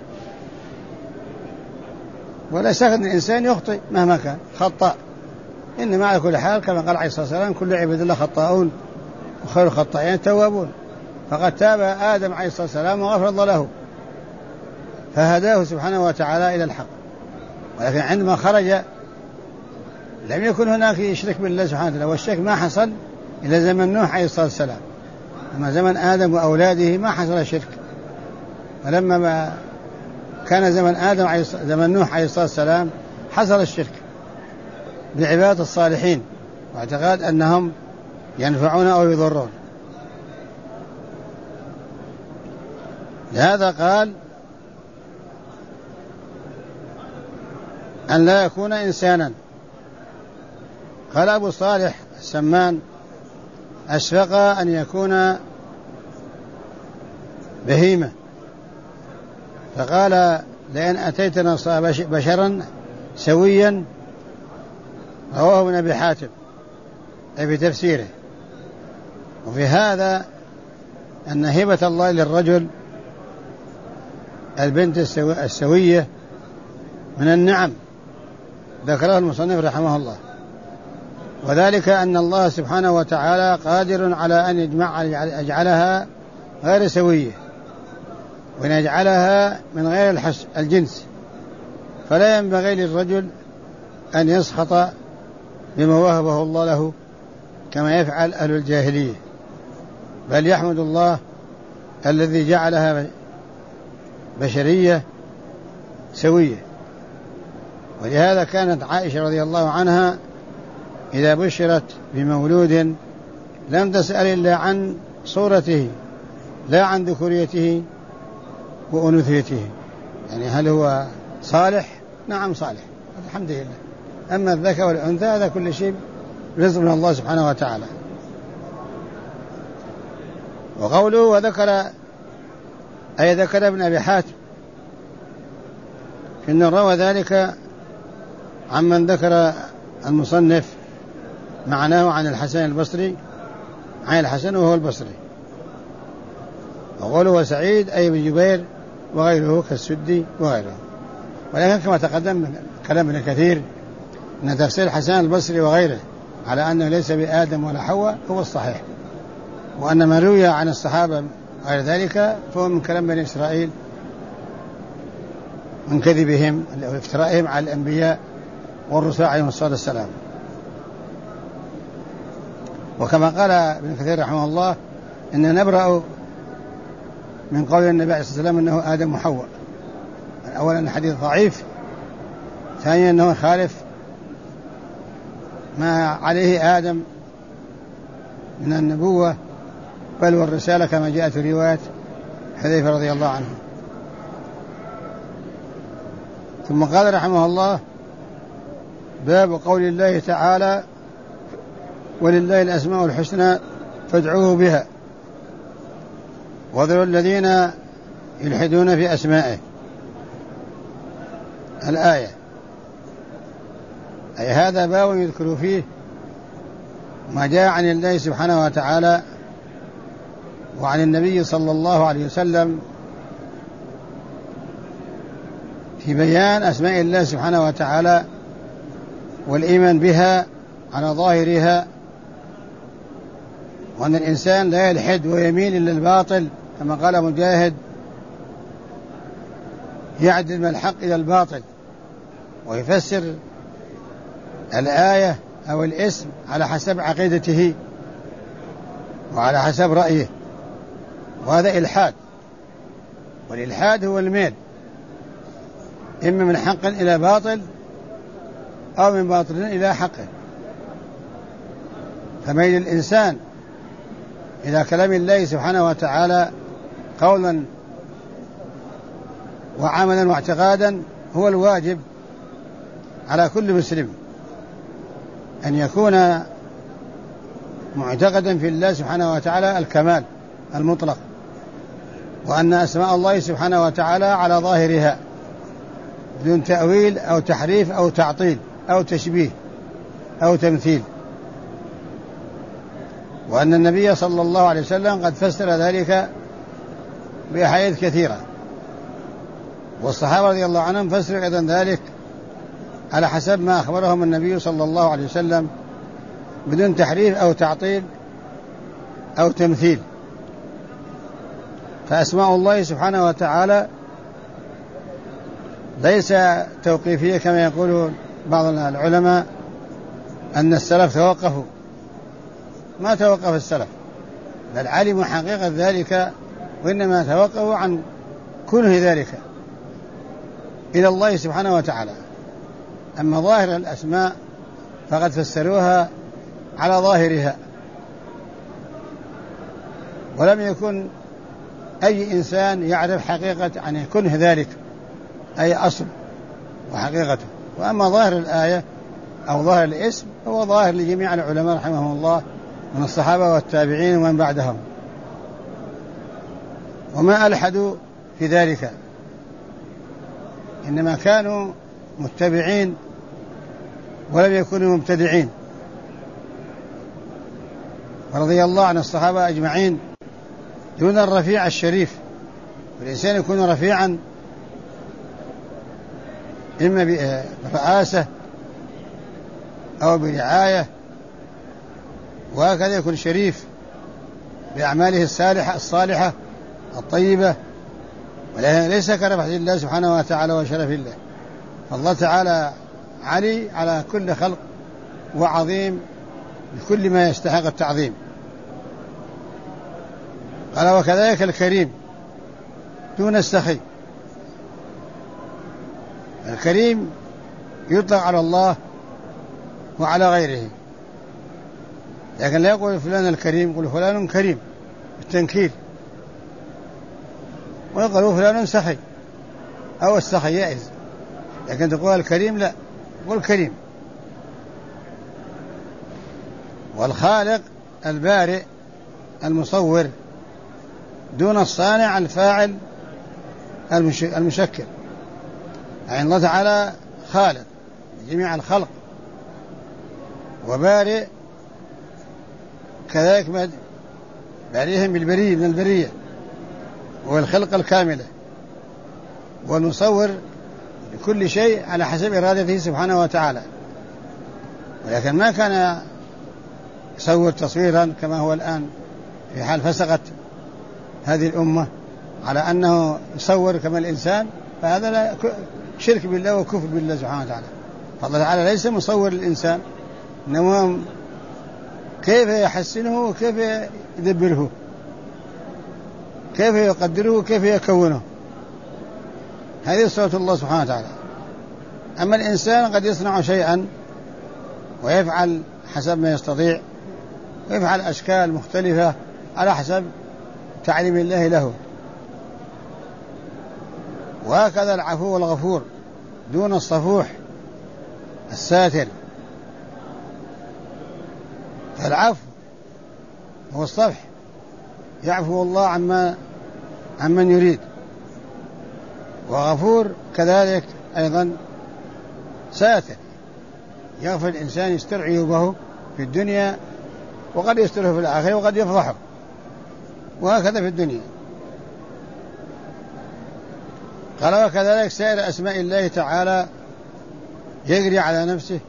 ولا شك أن الإنسان يخطئ مهما كان خطأ، إنما على كل حال كما قال عليه الصلاة والسلام كل عباد الله خطاؤون وخير الخطائين التوابون. فقد تاب آدم عليه الصلاة والسلام وغفر الله له فهداه سبحانه وتعالى إلى الحق، ولكن عندما خرج لم يكن هناك يشرك بالله سبحانه وتعالى، والشرك ما حصل إلى زمن نوح عليه الصلاة والسلام. أما زمن آدم وأولاده ما حصل شرك، فلما كان زمن نوح عليه الصلاة والسلام حصل الشرك بعبادة الصالحين واعتقاد أنهم ينفعون أو يضرون. لهذا قال أن لا يكون إنسانا. قال أبو صالح السمان أشفق أن يكون بهيمة، فقال لئن أتيتنا بشرا سويا. رواه ابن أبي حاتم أي بتفسيره. وفي هذا أن هبة الله للرجل البنت السوية من النعم ذكره المصنف رحمه الله، وذلك أن الله سبحانه وتعالى قادر على أن يجعلها غير سوية، وأن يجعلها من غير الجنس، فلا ينبغي للرجل أن يسخط بما وهبه الله له كما يفعل أهل الجاهلية، بل يحمد الله الذي جعلها بشرية سوية. ولهذا كانت عائشة رضي الله عنها إذا بشرت بمولود لم تسأل إلا عن صورته لا عن ذكوريته وأنوثيته، يعني هل هو صالح؟ نعم صالح الحمد لله، أما الذكر والأنثى هذا كل شيء رزق من الله سبحانه وتعالى. وقوله وذكر أي ذكر ابن أبي حاتم إن روى ذلك عمن ذكر المصنف معناه عن الحسن البصري عن الحسن وهو البصري. وقوله وسعيد أي بن جبير وغيره كالسدي وغيره. ولكن كما تقدم من كلام ابن كثير أن تفسير الحسن البصري وغيره على أنه ليس بآدم ولا حواء هو الصحيح، وأن ما روي عن الصحابة غير ذلك فهو من كلام بني إسرائيل من كذبهم وافترائهم على الأنبياء والرسل عليهم الصلاة والسلام. وكما قال ابن كثير رحمه الله إن نبرأ من قول النبي عليه الصلاة والسلام أنه آدم وحواء، أولا الحديث ضعيف، ثانيا أنه خالف ما عليه آدم من النبوة بل والرسالة كما جاءت في رواية حذيفة رضي الله عنه. ثم قال رحمه الله باب قول الله تعالى ولله الأسماء الحسنى فادعوه بها وذروا الذين يلحدون في أسمائه. الآية أي هذا باب يذكر فيه ما جاء عن الله سبحانه وتعالى وعن النبي صلى الله عليه وسلم في بيان أسماء الله سبحانه وتعالى والإيمان بها على ظاهرها، وأن الإنسان لا يلحد ويميل إلى الباطل كما قال مجاهد يعدل من الحق إلى الباطل، ويفسر الآية أو الاسم على حسب عقيدته وعلى حسب رأيه، وهذا إلحاد. والإلحاد هو الميل إما من حق إلى باطل أو من باطل إلى حق. فميل الإنسان إلى كلام الله سبحانه وتعالى قولا وعملا واعتقادا هو الواجب على كل مسلم أن يكون معتقدا في الله سبحانه وتعالى الكمال المطلق، وأن أسماء الله سبحانه وتعالى على ظاهرها بدون تأويل أو تحريف أو تعطيل أو تشبيه أو تمثيل، وأن النبي صلى الله عليه وسلم قد فسر ذلك بأحاديث كثيرة، والصحابة رضي الله عنهم فسروا أيضا ذلك على حسب ما أخبرهم النبي صلى الله عليه وسلم بدون تحريف أو تعطيل أو تمثيل. فأسماء الله سبحانه وتعالى ليس توقيفية كما يقول بعض العلماء أن السلف توقفوا، ما توقف السلف بل علموا حقيقة ذلك، وإنما توقفوا عن كنه ذلك إلى الله سبحانه وتعالى. أما ظاهر الأسماء فقد فسروها على ظاهرها، ولم يكن أي إنسان يعرف حقيقة عن كنه ذلك أي أصل وحقيقته. وأما ظاهر الآية أو ظاهر الاسم هو ظاهر لجميع العلماء رحمهم الله من الصحابة والتابعين ومن بعدهم، وما ألحدوا في ذلك، إنما كانوا متبعين ولم يكونوا مبتدعين. ورضي الله عن الصحابة أجمعين دون الرفيع الشريف. والإنسان يكون رفيعا إما برئاسة أو برعاية، وهكذا يكون شريف بأعماله الصالحة الطيبة، ولكن ليس كرفعة الله سبحانه وتعالى وشرف الله. فالله تعالى علي على كل خلق وعظيم بكل ما يستحق التعظيم. قال وكذلك الكريم دون السخي. الكريم يطلق على الله وعلى غيره، لكن لا يقول فلان الكريم، يقول فلان كريم بالتنكير، ويقول فلان سخي أو السخي يائز، لكن تقول الكريم لا، يقول كريم. والخالق البارئ المصور دون الصانع الفاعل المشكل. يعني الله تعالى خالق جميع الخلق وبارئ كذلك بارئهم بالبرية من البرية والخلق الكاملة، والمصور لكل شيء على حسب إرادته سبحانه وتعالى. ولكن ما كان يصور تصويرا كما هو الآن في حال فسقت هذه الأمة على أنه يصور كما الإنسان، فهذا لا شرك بالله وكفر بالله سبحانه وتعالى. فالله تعالى ليس مصور الإنسان، إنما كيف يحسنه وكيف يدبره، كيف يقدره وكيف يكونه. هذه صورة الله سبحانه وتعالى. أما الإنسان قد يصنع شيئا ويفعل حسب ما يستطيع، ويفعل أشكال مختلفة على حسب تعليم الله له. وهكذا العفو والغفور دون الصفوح الساتر. فالعفو هو الصفح، يعفو الله عمن يريد. وغفور كذلك أيضا ساتر، يغفر الإنسان يستر عيوبه في الدنيا وقد يستره في الآخرة وقد يفضحه، وهكذا في الدنيا. قال وكذلك سائر أسماء الله تعالى يجري على نفسه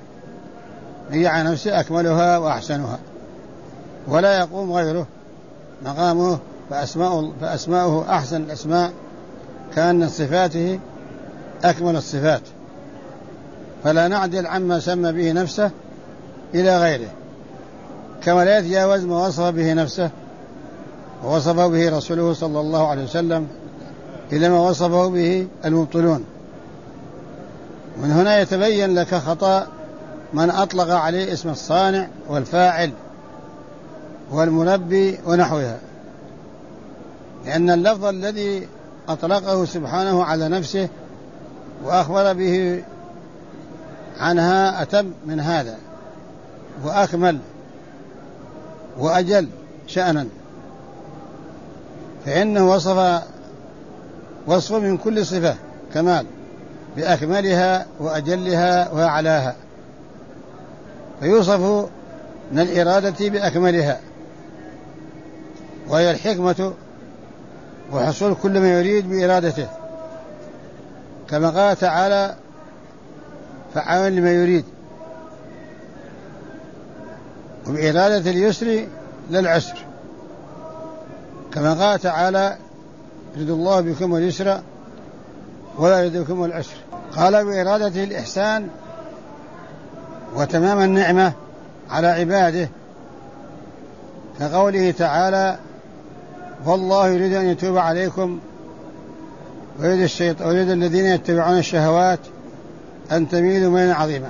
أكملها وأحسنها، ولا يقوم غيره مقامه، فأسماؤه أحسن الأسماء كأن صفاته أكمل الصفات، فلا نعدل عما سمى به نفسه إلى غيره، كما لا يتجاوز ما وصف به نفسه ووصفه به رسوله صلى الله عليه وسلم إلى ما وصفه به المبطلون. ومن هنا يتبين لك خطأ من أطلق عليه اسم الصانع والفاعل والمنبي ونحوها، لأن اللفظ الذي أطلقه سبحانه على نفسه وأخبر به عنها أتم من هذا وأكمل وأجل شأنا، فإنه وصف من كل صفة كمال بأكملها وأجلها وأعلاها، فيوصف من الإرادة بأكملها، وهي الحكمة وحصول كل ما يريد بإرادته، كما قال تعالى فعال لما يريد، وبإرادة اليسر للعسر، كما قال تعالى يريد الله بكم اليسر ولا يريد بكم العسر. قال بإرادته الإحسان وتمام النعمة على عباده، كقوله تعالى والله يريد أن يتوب عليكم ويريد الذين يتبعون الشهوات أن تميلوا ميلا عظيما.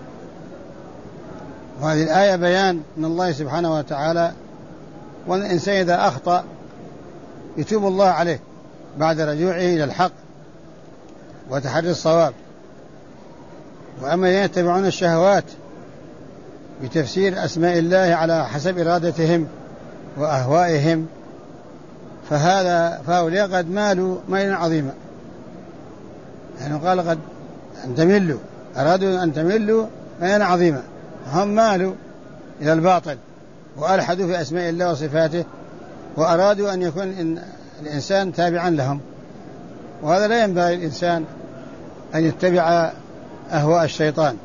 وهذه الآية بيان من الله سبحانه وتعالى، وأن الإنسان إذا أخطأ يتوب الله عليه بعد رجوعه إلى الحق وتحري الصواب. وأما الذين يتبعون الشهوات بتفسير أسماء الله على حسب إرادتهم وأهوائهم، فهؤلاء قد مالوا ميلا عظيما، يعني قال قد أن تملوا، أرادوا أن تملوا ميلا عظيما، هم مالوا إلى الباطل وألحدوا في أسماء الله وصفاته وأرادوا أن يكون الإنسان تابعا لهم، وهذا لا ينبغي الإنسان أن يتبع أهواء الشيطان،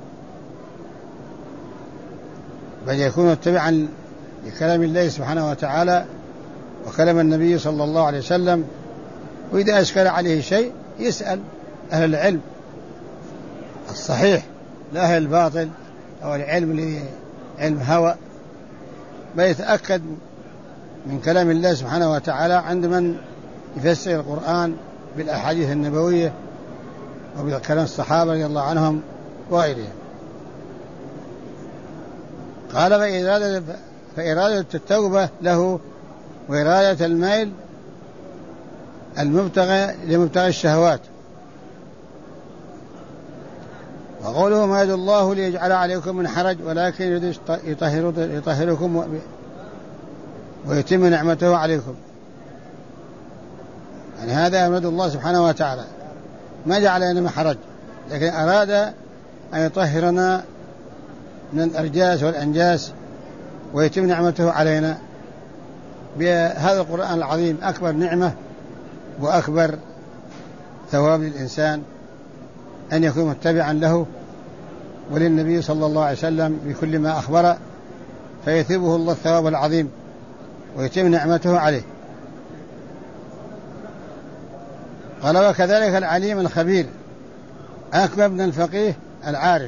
بل يكون متبعا لكلام الله سبحانه وتعالى وكلام النبي صلى الله عليه وسلم. وإذا أشكل عليه شيء يسأل أهل العلم الصحيح، لا أهل الباطل أو العلم لعلم هوى، بل يتأكد من كلام الله سبحانه وتعالى عند من يفسر القرآن بالأحاديث النبوية وبكلام الصحابة رضي الله عنهم وغيرهم. قال فإرادة التوبة له وإرادة الميل المبتغى لمبتغى الشهوات. وقوله ما يريد الله ليجعل عليكم من حرج ولكن يريد يطهركم ويتم نعمته عليكم. يعني هذا يريد الله سبحانه وتعالى، ما جعل لنا من حرج، لكن أراد أن يطهرنا من الأرجاس والأنجاس ويتم نعمته علينا بهذا القرآن العظيم. أكبر نعمة وأكبر ثواب للإنسان أن يكون متبعا له وللنبي صلى الله عليه وسلم بكل ما أخبر، فيثيبه الله الثواب العظيم ويتم نعمته عليه. قال وكذلك العليم الخبير أكبر من الفقيه العارف.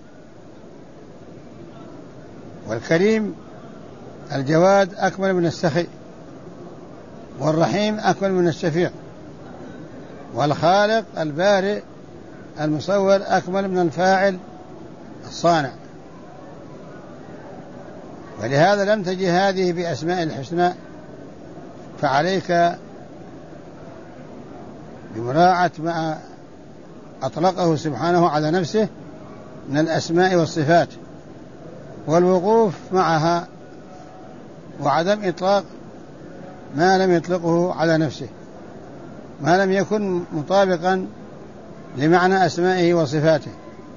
والكريم الجواد أكمل من السخي، والرحيم أكمل من الشفيع، والخالق البارئ المصور أكمل من الفاعل الصانع. ولهذا لم تجي هذه بأسماء الحسنى، فعليك بمراعاة ما أطلقه سبحانه على نفسه من الأسماء والصفات والوقوف معها، وعدم إطلاق ما لم يطلقه على نفسه، ما لم يكن مطابقا لمعنى أسمائه وصفاته،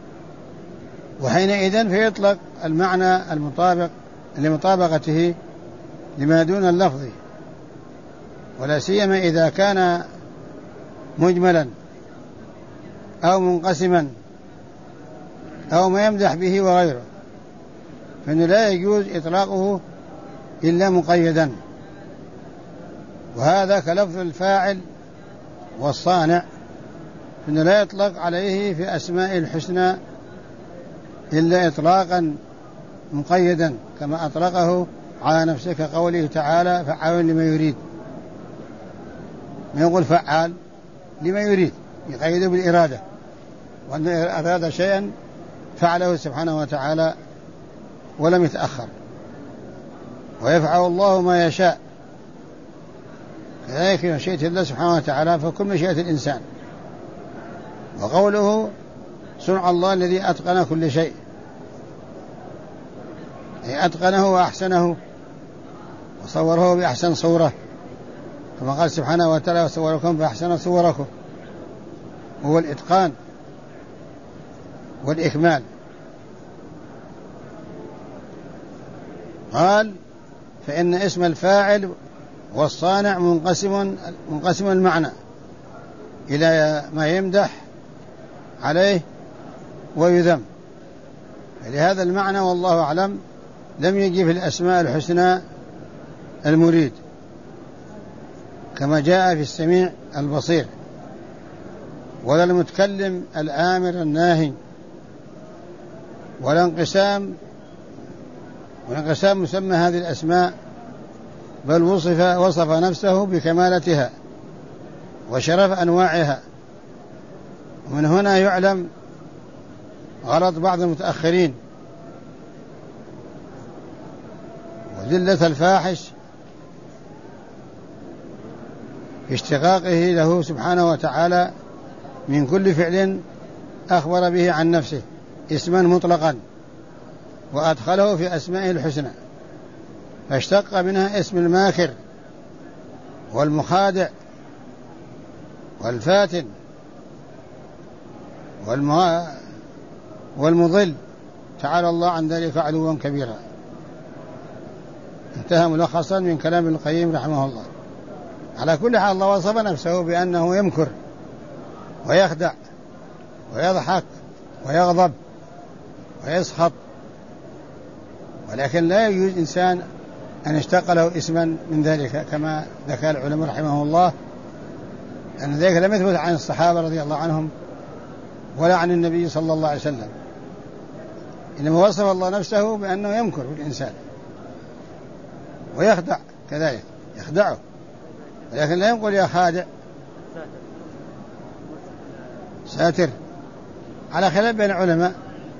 وحينئذ فيطلق المعنى المطابق لمطابقته لما دون اللفظ، ولا سيما إذا كان مجملا أو منقسما أو ما يمدح به وغيره، فإنه لا يجوز إطلاقه إلا مقيدا. وهذا كلفظ الفاعل والصانع، فإنه لا يطلق عليه في أسماء الحسنى إلا إطلاقا مقيدا كما أطلقه على نفسه كقوله تعالى فعال لما يريد، ما يقول فعال لما يريد، يقيده بالإرادة، وأن أراد شيئا فعله سبحانه وتعالى ولم يتأخر. ويفعل الله ما يشاء، كذلك مشيئة الله سبحانه وتعالى فكل مشيئة الإنسان. وقوله صنع الله الذي أتقن كل شيء، أي أتقنه وأحسنه وصوره بأحسن صورة، كما قال سبحانه وتعالى وصوركم بأحسن صوركم، هو الإتقان والإكمال. قال فإن اسم الفاعل والصانع منقسم المعنى إلى ما يمدح عليه ويذم. لهذا المعنى والله أعلم لم يجي في الأسماء الحسنى المريد، كما جاء في السميع البصير، ولا المتكلم الآمر الناهي، ولا انقسام مسمى هذه الأسماء، بل وصف نفسه بكمالتها وشرف أنواعها. ومن هنا يعلم غلط بعض المتأخرين وذلة الفاحش في اشتقاقه له سبحانه وتعالى من كل فعل أخبر به عن نفسه اسما مطلقا وأدخله في أسمائه الحسنى، فاشتق منها اسم الماكر والمخادع والفاتن والمضل، تعالى الله عن ذلك علوا كبيرا. انتهى ملخصا من كلام ابن القيم رحمه الله. على كل حال الله وصف نفسه بأنه يمكر ويخدع ويضحك ويغضب ويسخط، ولكن لا يجوز إنسان أن يشتق له اسما من ذلك، كما ذكر العلماء رحمه الله أن ذلك لم يثبت عن الصحابة رضي الله عنهم ولا عن النبي صلى الله عليه وسلم، إنما وصف الله نفسه بأنه يمكر بالإنسان ويخدع كذلك، يخدعه، ولكن لا يقول يا خادع ساتر. على خلاف بين العلماء،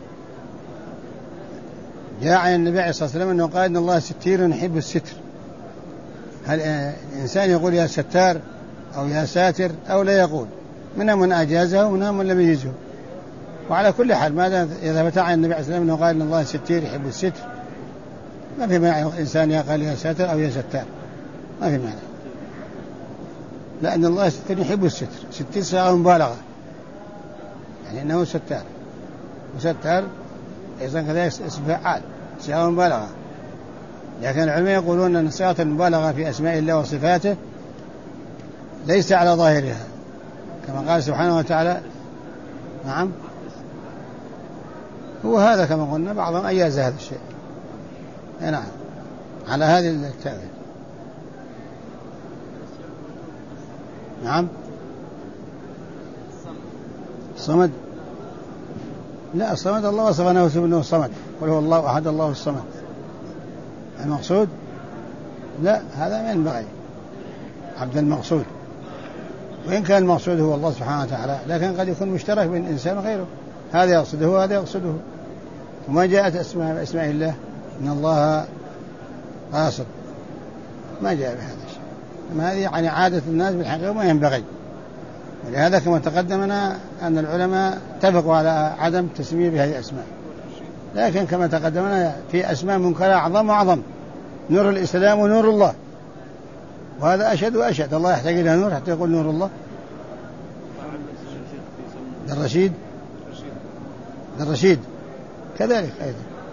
جاء عن النبي عليه الصلاة والسلام أنه قال إن الله ستير يحب الستر. هل الإنسان يقول يا ستار أو يا ساتر أو لا يقول؟ منهم من أجازه ومنهم من لم يجزه. وعلى كل حال ماذا إذا ثبت عن النبي عليه الصلاة والسلام أنه قال إن الله ستير يحب الستر، ما في معنى الإنسان يقول يا ساتر أو يا ستار، ما في معنى، لأن الله ستير يحب الستر. ستير صيغة مبالغة، يعني إنه ستار، وستار أيضا كذلك اسم فعال صيغة مبالغة. لكن العلماء يقولون أن صيغة المبالغة في أسماء الله وصفاته ليس على ظاهرها، كما قال سبحانه وتعالى. نعم، هو هذا كما قلنا، بعضهم أجاز هذا الشيء. نعم، على هذه التأويل. نعم، الصمد، لا الصمد الله وصف نفسه بأنه الصمد، قل هو الله أحد الله الصمد. المقصود لا، هذا ما ينبغي عبد المقصود، وإن كان المقصود هو الله سبحانه وتعالى، لكن قد يكون مشترك بين الإنسان وغيره، هذا يقصده وهذا يقصده. وما جاءت أسماء الله إن الله قاصد، ما جاء بهذا الشيء. أما هذه يعني عادة الناس بالحقيقة ما ينبغي. ولهذا كما تقدمنا أن العلماء اتفقوا على عدم تسمية بهذه الأسماء، لكن كما تقدمنا في أسماء منكرة أعظم وأعظم، نور الإسلام ونور الله، وهذا أشد وأشد. الله يحتاج إلى نور حتى يقول نور الله. الرشيد كذلك أيضا.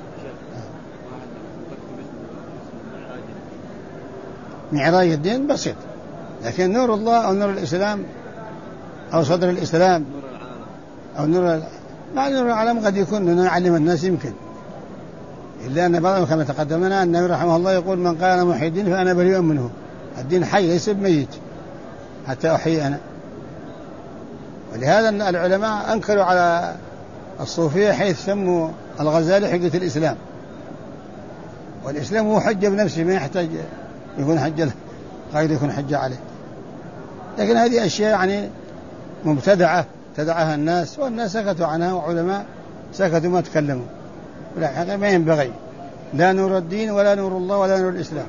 معراج الدين بسيط، لكن نور الله أو نور الإسلام أو صدر الإسلام أو نور مع نور العالم قد يكون نعلم الناس يمكن، إلا أن بعضهم كما تقدمنا أن النبي رحمه الله يقول من قال أنا محي الدين فأنا بريء منه. الدين حي ليس بميت حتى أحيي أنا. ولهذا العلماء أنكروا على الصوفية حيث سموا الغزالي حجة الإسلام، والإسلام هو حجة بنفسه، ما يحتاج يكون حجة غير يكون حجة عليه. لكن هذه أشياء يعني مبتدعة ابتدعها الناس، والناس سكتوا عنها، وعلماء سكتوا ما تكلموا. لا، ما ينبغي لا نور الدين ولا نور الله ولا نور الإسلام.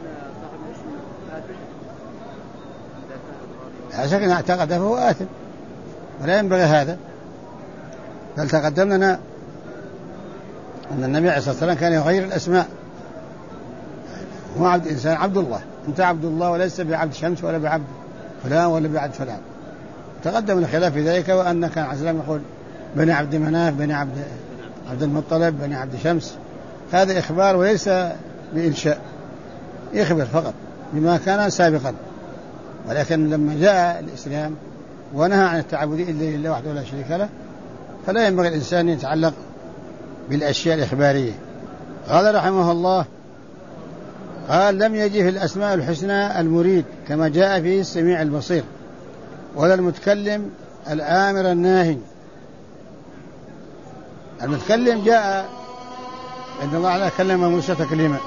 لا شك أن اعتقده فهو آثم، ولا ينبغي هذا. بل تقدم لنا أن النبي عليه الصلاة والسلام كان يغير الأسماء. هو عبد إنسان عبد الله، أنت عبد الله وليس بعبد شمس ولا بعبد فلان ولا بعبد فلان. تقدم الخلاف في ذلك، وأن كان عليه السلام يقول بني عبد مناف، بني عبد المطلب، بني عبد شمس. هذا إخبار وليس بإنشاء، يخبر فقط بما كان سابقا. ولكن لما جاء الإسلام ونهى عن التعبد إلا لله وحده لا شريك له، فلا ينبغي الإنسان يتعلق بالأشياء الإخبارية. قال رحمه الله: قال لم يجي في الأسماء الحسنى المريد كما جاء فيه السميع البصير، ولا المتكلم الآمر الناهي. المتكلم جاء إن الله على كلم موسى تكليما،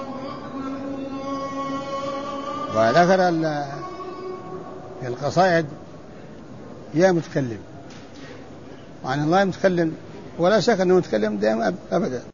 وذكر في القصائد يا متكلم، وعن الله متكلم، ولا شك أنه متكلم دائما أبدا.